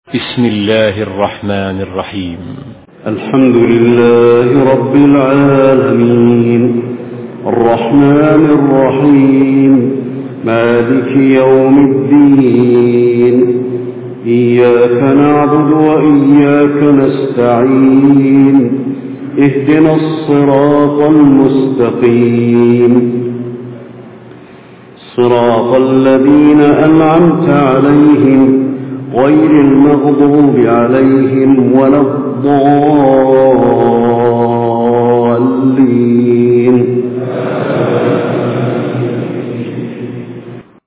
بسم الله الرحمن الرحيم. الحمد لله رب العالمين الرحمن الرحيم مالك يوم الدين إياك نعبد وإياك نستعين اهدنا الصراط المستقيم صراط الذين أنعمت عليهم غير المغضوب عليهم ولا الضالين